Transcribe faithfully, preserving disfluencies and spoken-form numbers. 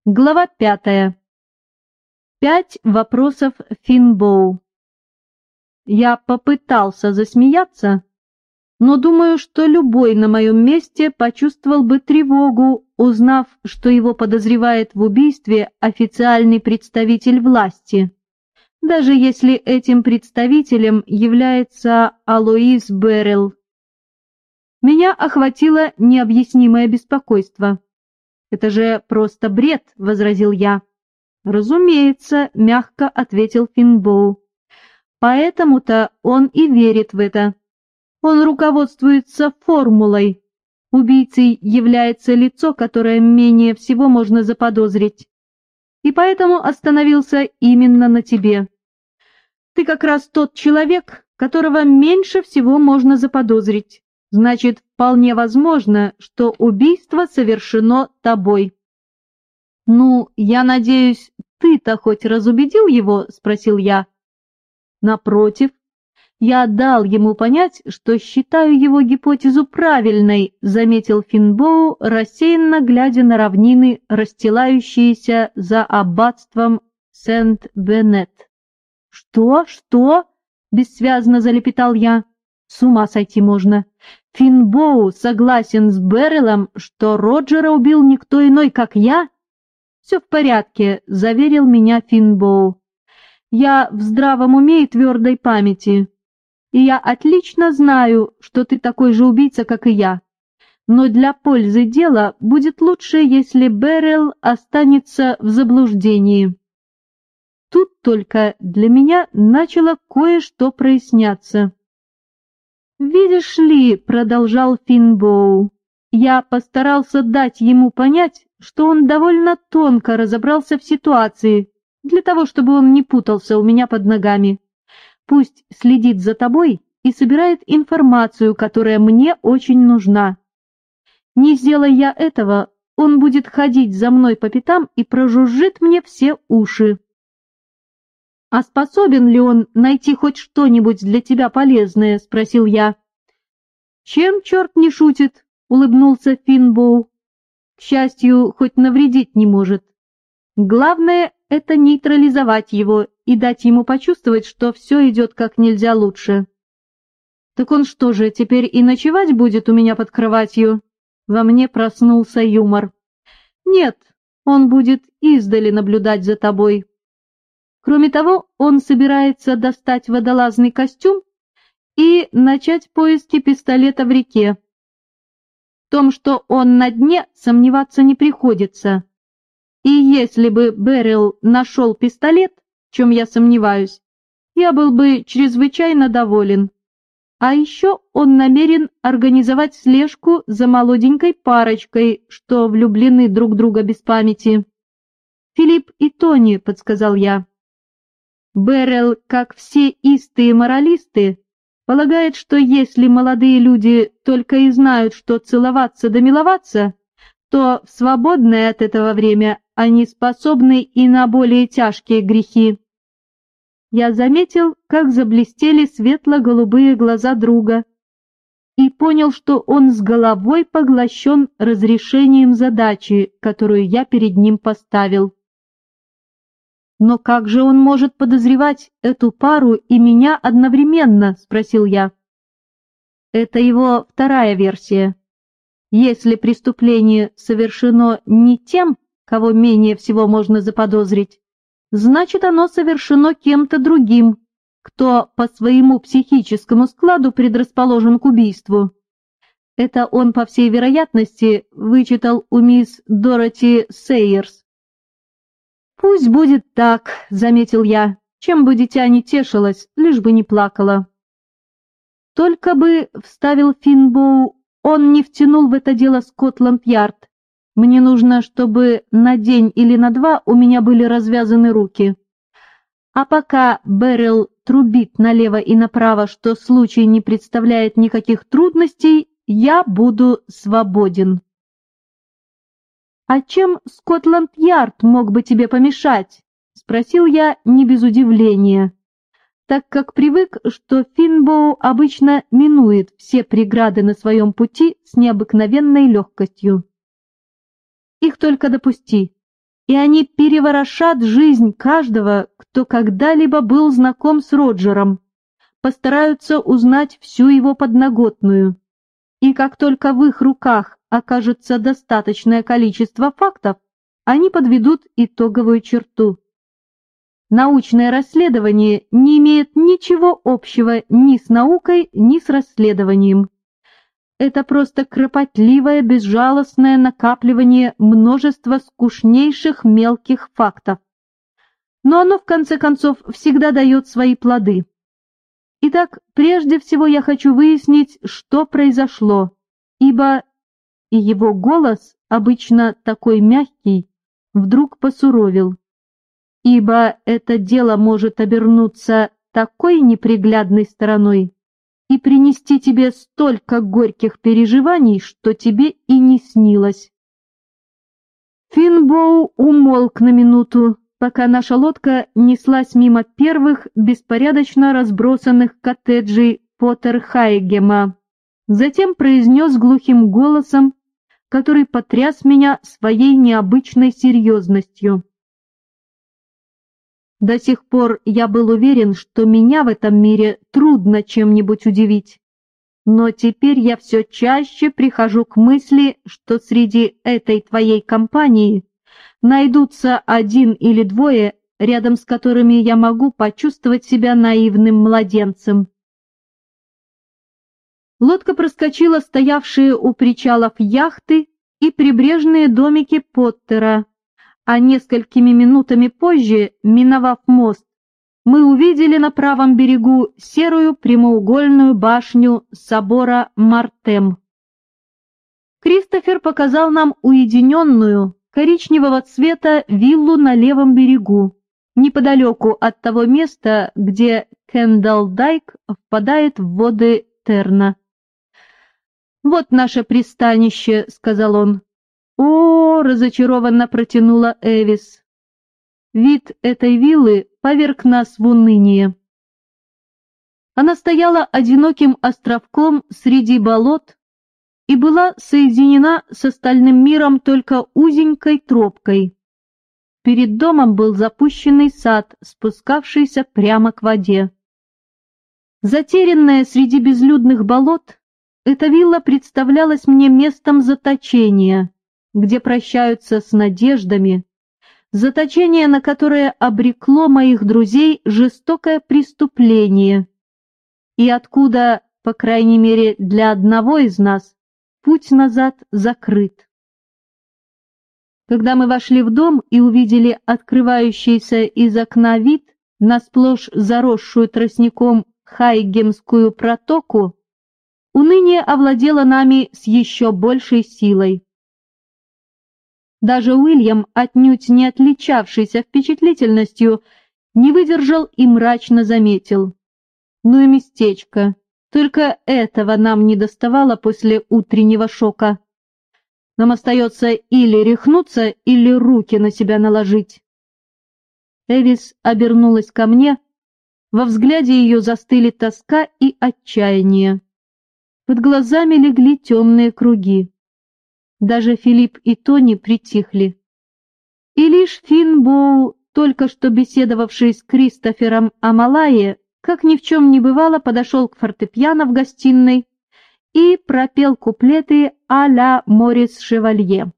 Глава пятая. Пять вопросов Финбоу. Я попытался засмеяться, но думаю, что любой на моем месте почувствовал бы тревогу, узнав, что его подозревает в убийстве официальный представитель власти, даже если этим представителем является Алоис Беррелл. Меня охватило необъяснимое беспокойство. «Это же просто бред», — возразил я. «Разумеется», — мягко ответил Финбоу. «Поэтому-то он и верит в это. Он руководствуется формулой. Убийцей является лицо, которое менее всего можно заподозрить. И поэтому остановился именно на тебе. Ты как раз тот человек, которого меньше всего можно заподозрить. Значит, вполне возможно, что убийство совершено тобой». «Ну, я надеюсь, ты-то хоть разубедил его?» — спросил я. «Напротив, я дал ему понять, что считаю его гипотезу правильной», — заметил Финбоу, рассеянно глядя на равнины, расстилающиеся за аббатством Сент-Бенет. «Что? Что?» — бессвязно залепетал я. «С ума сойти можно. Финбоу согласен с Берреллом, что Роджера убил никто иной, как я?» «Все в порядке», — заверил меня Финбоу. «Я в здравом уме и твердой памяти, и я отлично знаю, что ты такой же убийца, как и я. Но для пользы дела будет лучше, если Беррелл останется в заблуждении». Тут только для меня начало кое-что проясняться. «Видишь ли», — продолжал Финбоу, — «я постарался дать ему понять, что он довольно тонко разобрался в ситуации, для того, чтобы он не путался у меня под ногами. Пусть следит за тобой и собирает информацию, которая мне очень нужна. Не сделай я этого, он будет ходить за мной по пятам и прожужжит мне все уши». «А способен ли он найти хоть что-нибудь для тебя полезное?» — спросил я. «Чем черт не шутит?» — улыбнулся Финбоу. «К счастью, хоть навредить не может. Главное — это нейтрализовать его и дать ему почувствовать, что все идет как нельзя лучше». «Так он что же, теперь и ночевать будет у меня под кроватью?» Во мне проснулся юмор. «Нет, он будет издали наблюдать за тобой. Кроме того, он собирается достать водолазный костюм и начать поиски пистолета в реке. В том, что он на дне, сомневаться не приходится. И если бы Беррелл нашел пистолет, в чем я сомневаюсь, я был бы чрезвычайно доволен. А еще он намерен организовать слежку за молоденькой парочкой, что влюблены друг в друга без памяти. «Филипп и Тони», — подсказал я. Беррелл, как все истые моралисты, полагает, что если молодые люди только и знают, что целоваться да миловаться, то в свободное от этого время они способны и на более тяжкие грехи. Я заметил, как заблестели светло-голубые глаза друга, и понял, что он с головой поглощен разрешением задачи, которую я перед ним поставил. «Но как же он может подозревать эту пару и меня одновременно?» — спросил я. Это его вторая версия. Если преступление совершено не тем, кого менее всего можно заподозрить, значит, оно совершено кем-то другим, кто по своему психическому складу предрасположен к убийству. Это он, по всей вероятности, вычитал у мисс Дороти Сейерс. «Пусть будет так», — заметил я, — «чем бы дитя не тешилось, лишь бы не плакало». «Только бы», — вставил Финбоу, — «он не втянул в это дело Скотланд-Ярд. Мне нужно, чтобы на день или на два у меня были развязаны руки. А пока Беррелл трубит налево и направо, что случай не представляет никаких трудностей, я буду свободен». «А чем Скотланд-Ярд мог бы тебе помешать?» — спросил я не без удивления, так как привык, что Финбоу обычно минует все преграды на своем пути с необыкновенной легкостью. «Их только допусти. и они переворошат жизнь каждого, кто когда-либо был знаком с Роджером, постараются узнать всю его подноготную. И как только в их руках окажется достаточное количество фактов, они подведут итоговую черту. Научное расследование не имеет ничего общего ни с наукой, ни с расследованием. Это просто кропотливое, безжалостное накапливание множества скучнейших мелких фактов. Но оно, в конце концов, всегда дает свои плоды. Итак, прежде всего я хочу выяснить, что произошло, ибо и его голос, обычно такой мягкий, вдруг посуровил. Ибо это дело может обернуться такой неприглядной стороной и принести тебе столько горьких переживаний, что тебе и не снилось. Финбоу умолк на минуту, пока наша лодка неслась мимо первых беспорядочно разбросанных коттеджей Поттерхайгема. Затем произнес глухим голосом, который потряс меня своей необычной серьезностью. До сих пор я был уверен, что меня в этом мире трудно чем-нибудь удивить. Но теперь я все чаще прихожу к мысли, что среди этой твоей компании найдутся один или двое, рядом с которыми я могу почувствовать себя наивным младенцем. Лодка проскочила стоявшие у причалов яхты и прибрежные домики Поттера, а несколькими минутами позже, миновав мост, мы увидели на правом берегу серую прямоугольную башню собора Мартем. Кристофер показал нам уединенную, коричневого цвета виллу на левом берегу, неподалеку от того места, где Кендалл-Дайк впадает в воды Терна. «Вот наше пристанище», — сказал он. «О!» — разочарованно протянула Эвис. Вид этой виллы поверг нас в уныние. Она стояла одиноким островком среди болот и была соединена с остальным миром только узенькой тропкой. Перед домом был запущенный сад, спускавшийся прямо к воде. Затерянная среди безлюдных болот, эта вилла представлялась мне местом заточения, где прощаются с надеждами, заточение, на которое обрекло моих друзей жестокое преступление, и откуда, по крайней мере для одного из нас, путь назад закрыт. Когда мы вошли в дом и увидели открывающийся из окна вид на сплошь заросшую тростником Хайгемскую протоку, уныние овладело нами с еще большей силой. Даже Уильям, отнюдь не отличавшийся впечатлительностью, не выдержал и мрачно заметил: «Ну и местечко, только этого нам не доставало после утреннего шока. Нам остается или рехнуться, или руки на себя наложить». Эвис обернулась ко мне, во взгляде ее застыли тоска и отчаяние. Под глазами легли темные круги. Даже Филипп и Тони притихли. И лишь Финбоу, только что беседовавший с Кристофером о Малайе, как ни в чем не бывало, подошел к фортепиано в гостиной и пропел куплеты а-ля Морис Шевалье.